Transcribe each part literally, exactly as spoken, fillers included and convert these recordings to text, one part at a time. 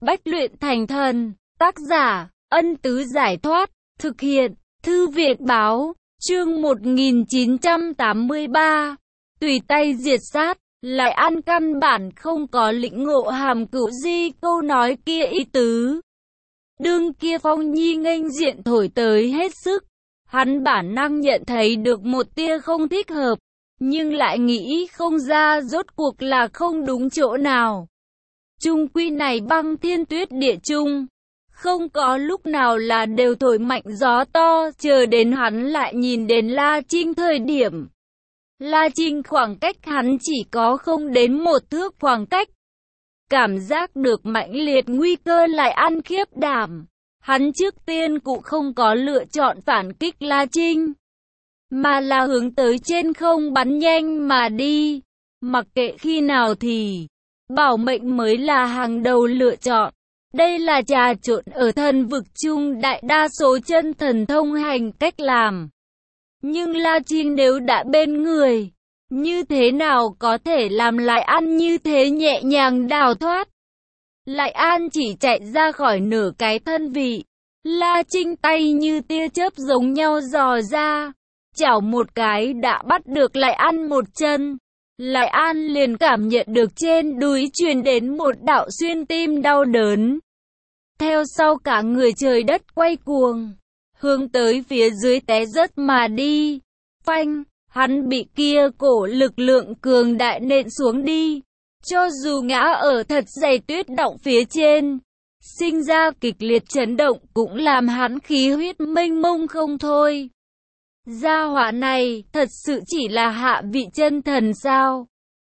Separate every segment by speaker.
Speaker 1: Bách luyện thành thần. Tác giả, Ân Tứ Giải Thoát. Thực hiện, Thư viện Báo. Chương một nghìn chín trăm tám mươi ba. Tùy tay diệt sát. Lại ăn căn bản không có lĩnh ngộ Hàm Cửu Di câu nói kia ý tứ. Đương kia Phong Nhi nghênh diện thổi tới hết sức. Hắn bản năng nhận thấy được một tia không thích hợp, nhưng lại nghĩ không ra rốt cuộc là không đúng chỗ nào. Trung quy này băng thiên tuyết địa chung, không có lúc nào là đều thổi mạnh gió to, chờ đến hắn lại nhìn đến La Trinh thời điểm. La Trinh khoảng cách hắn chỉ có không đến một thước khoảng cách. Cảm giác được mãnh liệt nguy cơ lại ăn khiếp đảm. Hắn trước tiên cũng không có lựa chọn phản kích La Trinh, mà là hướng tới trên không bắn nhanh mà đi. Mặc kệ khi nào thì bảo mệnh mới là hàng đầu lựa chọn. Đây là trà trộn ở thần vực chung đại đa số chân thần thông hành cách làm. Nhưng La Trinh nếu đã bên người, như thế nào có thể làm Lại An như thế nhẹ nhàng đào thoát. Lại An chỉ chạy ra khỏi nửa cái thân vị. La Trinh tay như tia chớp giống nhau dò ra, chảo một cái đã bắt được Lại An một chân. Lại An liền cảm nhận được trên đùi truyền đến một đạo xuyên tim đau đớn. Theo sau cả người trời đất quay cuồng, hướng tới phía dưới té rớt mà đi. Phanh, hắn bị kia cổ lực lượng cường đại nện xuống đi. Cho dù ngã ở thật dày tuyết động phía trên, sinh ra kịch liệt chấn động cũng làm hắn khí huyết mênh mông không thôi. Gia hỏa này thật sự chỉ là hạ vị chân thần sao?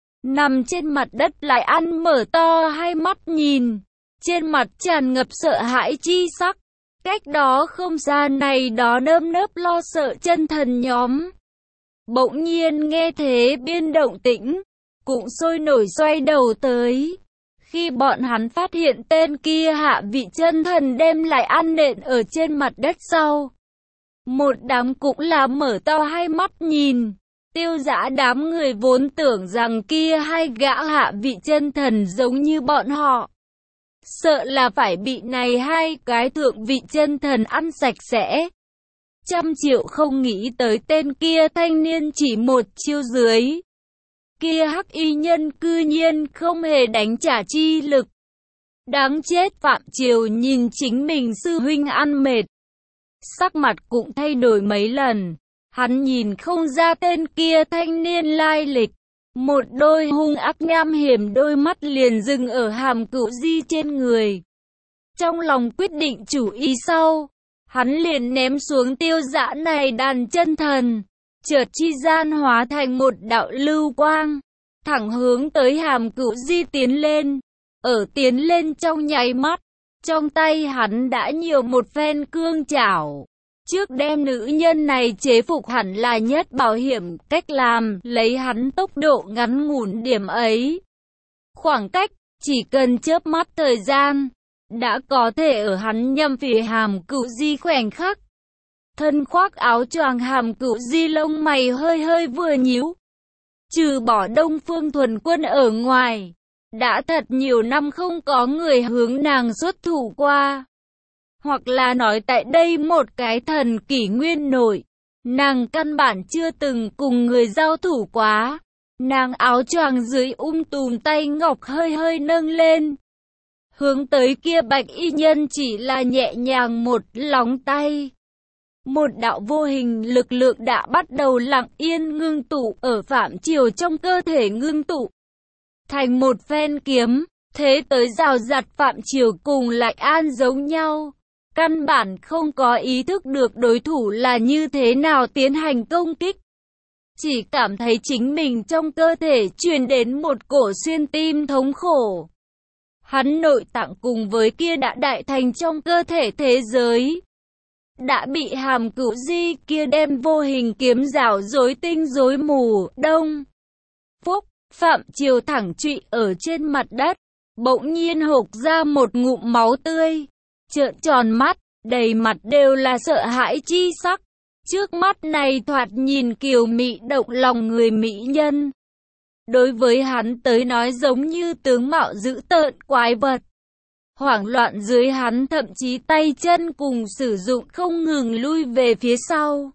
Speaker 1: Nằm trên mặt đất Lại Ăn mở to hai mắt nhìn, trên mặt tràn ngập sợ hãi chi sắc. Cách đó không xa này đó nơm nớp lo sợ chân thần nhóm, bỗng nhiên nghe thế biên động tĩnh, cũng sôi nổi xoay đầu tới. Khi bọn hắn phát hiện tên kia hạ vị chân thần đem Lại Ăn nện ở trên mặt đất sau, một đám cũng là mở to hai mắt nhìn. Tiêu Dã đám người vốn tưởng rằng kia hai gã hạ vị chân thần giống như bọn họ, sợ là phải bị này hai cái thượng vị chân thần ăn sạch sẽ. Trăm triệu không nghĩ tới tên kia thanh niên chỉ một chiêu dưới. Kia hắc y nhân cư nhiên không hề đánh trả chi lực. Đáng chết. Phạm Triều nhìn chính mình sư huynh ăn mệt, sắc mặt cũng thay đổi mấy lần. Hắn nhìn không ra tên kia thanh niên lai lịch. Một đôi hung ác nham hiểm đôi mắt liền dừng ở Hàm Cửu Di trên người. Trong lòng quyết định chủ ý sau, hắn liền ném xuống Tiêu Dã này đàn chân thần, chợt chi gian hóa thành một đạo lưu quang, thẳng hướng tới Hàm Cửu Di tiến lên. Ở tiến lên trong nháy mắt, trong tay hắn đã nhiều một phen cương chảo. Trước đem nữ nhân này chế phục hẳn là nhất bảo hiểm cách làm, lấy hắn tốc độ ngắn ngủn điểm ấy. Khoảng cách, chỉ cần chớp mắt thời gian, đã có thể ở hắn nhằm phía Hàm Cửu Di khoảnh khắc. Thân khoác áo choàng Hàm Cửu Di lông mày hơi hơi vừa nhíu. Trừ bỏ Đông Phương Thuần Quân ở ngoài, đã thật nhiều năm không có người hướng nàng xuất thủ qua. Hoặc là nói tại đây một cái thần kỷ nguyên nội, nàng căn bản chưa từng cùng người giao thủ quá. Nàng áo choàng dưới um tùm tay ngọc hơi hơi nâng lên, hướng tới kia bạch y nhân chỉ là nhẹ nhàng một lóng tay. Một đạo vô hình lực lượng đã bắt đầu lặng yên ngưng tụ ở Phạm Triều trong cơ thể, ngưng tụ thành một phen kiếm, thế tới rào rạt. Phạm Triều cùng Lại An giống nhau, căn bản không có ý thức được đối thủ là như thế nào tiến hành công kích. Chỉ cảm thấy chính mình trong cơ thể truyền đến một cổ xuyên tim thống khổ. Hắn nội tạng cùng với kia đã đại thành trong cơ thể thế giới, đã bị Hàm Cửu Di kia đem vô hình kiếm rảo rối tinh rối mù. Đông phúc, Phạm Triều thẳng trụy ở trên mặt đất, bỗng nhiên hộc ra một ngụm máu tươi, trợn tròn mắt, đầy mặt đều là sợ hãi chi sắc. Trước mắt này thoạt nhìn kiều mị động lòng người mỹ nhân, đối với hắn tới nói giống như tướng mạo dữ tợn quái vật. Hoảng loạn dưới hắn thậm chí tay chân cùng sử dụng không ngừng lui về phía sau.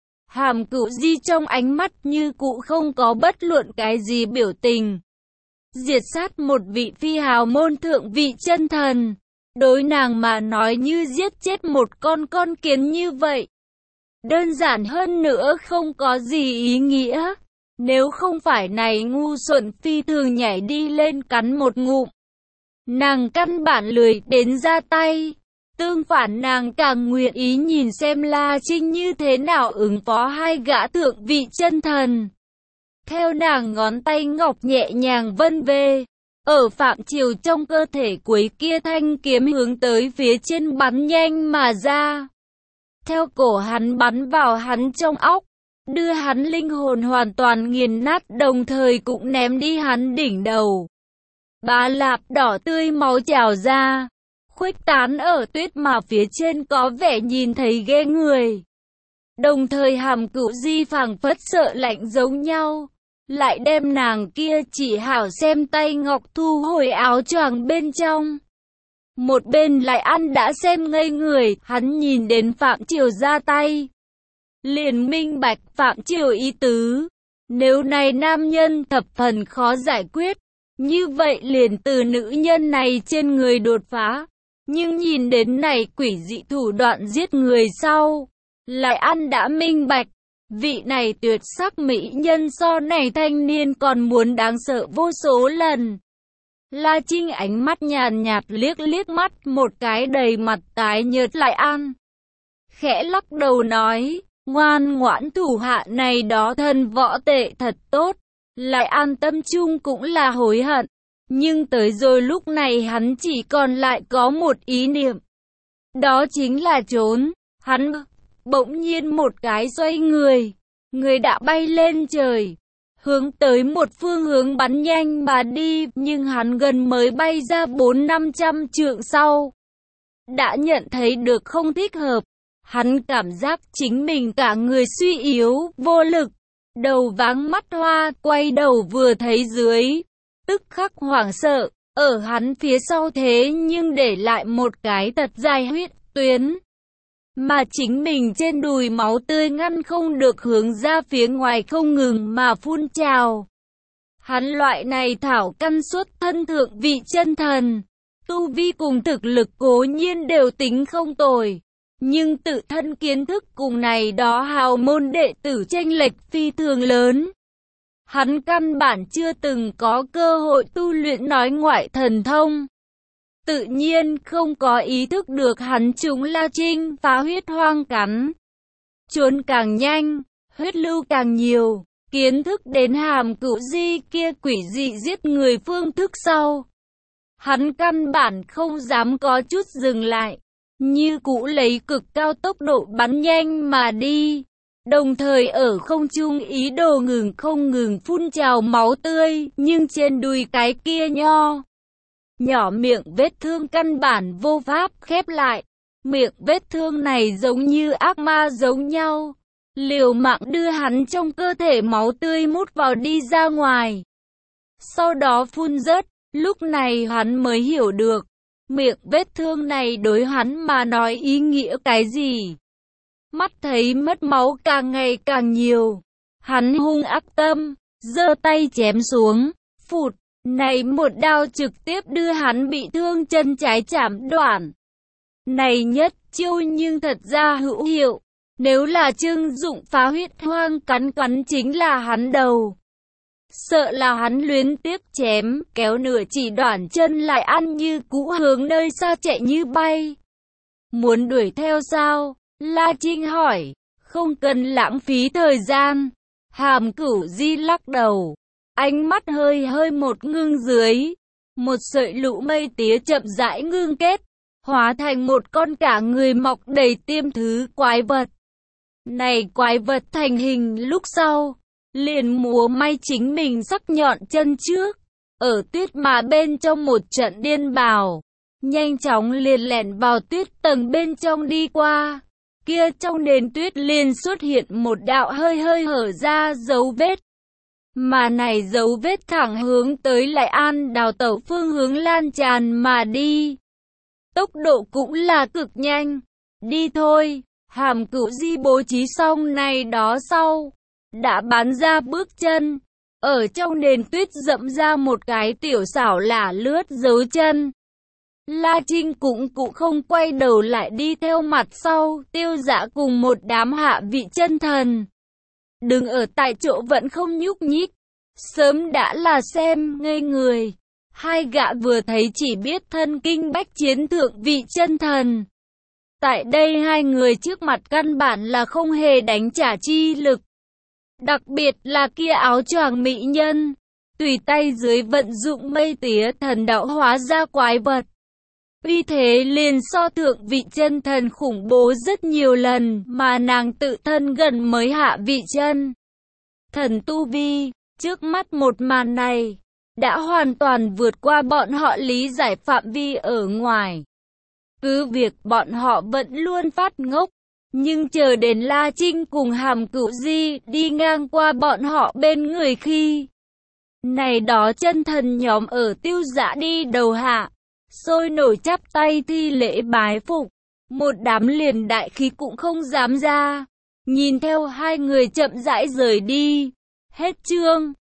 Speaker 1: Hàm Cửu Di trong ánh mắt như cũ không có bất luận cái gì biểu tình. Diệt sát một vị phi hào môn thượng vị chân thần, đối nàng mà nói như giết chết một con con kiến như vậy. Đơn giản hơn nữa không có gì ý nghĩa. Nếu không phải này ngu xuẩn phi thường nhảy đi lên cắn một ngụm, nàng căn bản lười đến ra tay. Tương phản nàng càng nguyện ý nhìn xem La Trinh như thế nào ứng phó hai gã thượng vị chân thần. Theo nàng ngón tay ngọc nhẹ nhàng vân về, ở phạm chiều trong cơ thể cuối kia thanh kiếm hướng tới phía trên bắn nhanh mà ra. Theo cổ hắn bắn vào hắn trong óc, đưa hắn linh hồn hoàn toàn nghiền nát, đồng thời cũng ném đi hắn đỉnh đầu. Bá lạp đỏ tươi máu trào ra, khuếch tán ở tuyết mà phía trên có vẻ nhìn thấy ghê người. Đồng thời Hàm Cửu Di phảng phất sợ lạnh giống nhau, lại đem nàng kia chỉ hảo xem tay ngọc thu hồi áo choàng bên trong. Một bên lại ăn đã xem ngây người, hắn nhìn đến Phạm Triều ra tay, liền minh bạch Phạm Triều ý tứ. Nếu này nam nhân thập phần khó giải quyết, như vậy liền từ nữ nhân này trên người đột phá. Nhưng nhìn đến này quỷ dị thủ đoạn giết người sau, lại ăn đã minh bạch, vị này tuyệt sắc mỹ nhân so này thanh niên còn muốn đáng sợ vô số lần. La Trinh ánh mắt nhàn nhạt liếc liếc mắt một cái đầy mặt tái nhợt lại ăn. Khẽ lắc đầu nói, ngoan ngoãn thủ hạ này đó thân võ tệ thật tốt. Lại an tâm chung cũng là hối hận. Nhưng tới rồi lúc này hắn chỉ còn lại có một ý niệm. Đó chính là trốn. Hắn bỗng nhiên một cái xoay người. Người đã bay lên trời, hướng tới một phương hướng bắn nhanh mà đi. Nhưng hắn gần mới bay ra bốn năm trăm trượng sau, đã nhận thấy được không thích hợp. Hắn cảm giác chính mình cả người suy yếu, vô lực, đầu váng mắt hoa, quay đầu vừa thấy dưới, tức khắc hoảng sợ, ở hắn phía sau thế nhưng để lại một cái thật dài huyết tuyến, mà chính mình trên đùi máu tươi ngăn không được hướng ra phía ngoài không ngừng mà phun trào. Hắn loại này thảo căn xuất thân thượng vị chân thần, tu vi cùng thực lực cố nhiên đều tính không tồi, nhưng tự thân kiến thức cùng này đó hào môn đệ tử chênh lệch phi thường lớn. Hắn căn bản chưa từng có cơ hội tu luyện nói ngoại thần thông, tự nhiên không có ý thức được hắn chúng La Trinh phá huyết hoang cắn. Trốn càng nhanh, huyết lưu càng nhiều, kiến thức đến Hàm Cửu Di kia quỷ dị giết người phương thức sau. Hắn căn bản không dám có chút dừng lại, như cũ lấy cực cao tốc độ bắn nhanh mà đi, đồng thời ở không trung ý đồ ngừng không ngừng phun trào máu tươi, nhưng trên đùi cái kia nho nhỏ miệng vết thương căn bản vô pháp khép lại. Miệng vết thương này giống như ác ma giống nhau, liều mạng đưa hắn trong cơ thể máu tươi mút vào đi ra ngoài, sau đó phun rớt. Lúc này hắn mới hiểu được, miệng vết thương này đối hắn mà nói ý nghĩa cái gì. Mắt thấy mất máu càng ngày càng nhiều, hắn hung ác tâm, giơ tay chém xuống, phụt, này một đao trực tiếp đưa hắn bị thương chân trái chảm đoạn. Này nhất chiêu nhưng thật ra hữu hiệu, nếu là Trương Dụng phá huyết hoang cắn cắn chính là hắn đầu. Sợ là hắn luyến tiếc chém, kéo nửa chỉ đoạn chân lại ăn như cũ hướng nơi xa chạy như bay. Muốn đuổi theo sao? La Trinh hỏi. Không cần lãng phí thời gian. Hàm Cửu Di lắc đầu, ánh mắt hơi hơi một ngưng dưới. Một sợi lũ mây tía chậm rãi ngưng kết, hóa thành một con cả người mọc đầy tiêm thứ quái vật. Này quái vật thành hình lúc sau, liền múa may chính mình sắc nhọn chân trước, ở tuyết mà bên trong một trận điên bào, nhanh chóng liền lẻn vào tuyết tầng bên trong đi qua. Kia trong nền tuyết liền xuất hiện một đạo hơi hơi hở ra dấu vết, mà này dấu vết thẳng hướng tới Lại An đào tẩu phương hướng lan tràn mà đi. tốc độ cũng là cực nhanh. Đi thôi, Hàm Cửu Di bố trí xong này đó sau, đã bán ra bước chân, ở trong nền tuyết dẫm ra một cái tiểu xảo lả lướt dấu chân. La Trinh cũng cũng không quay đầu lại đi theo mặt sau, Tiêu Dã cùng một đám hạ vị chân thần. Đứng ở tại chỗ vẫn không nhúc nhích, sớm đã là xem ngây người. Hai gã vừa thấy chỉ biết thân kinh bách chiến thượng vị chân thần. Tại đây hai người trước mặt căn bản là không hề đánh trả chi lực. Đặc biệt là kia áo choàng mỹ nhân, tùy tay dưới vận dụng mây tía thần đạo hóa ra quái vật. Uy thế liền so thượng vị chân thần khủng bố rất nhiều lần, mà nàng tự thân gần mới hạ vị chân thần tu vi. Trước mắt một màn này đã hoàn toàn vượt qua bọn họ lý giải phạm vi ở ngoài. Cứ việc bọn họ vẫn luôn phát ngốc, nhưng chờ đến La Trinh cùng Hàm Cửu Di đi ngang qua bọn họ bên người khi này đó chân thần nhóm ở Tiêu Dã đi đầu hạ, sôi nổi chắp tay thi lễ bái phục, một đám liền đại khí cũng không dám ra, nhìn theo hai người chậm rãi rời đi. Hết chương.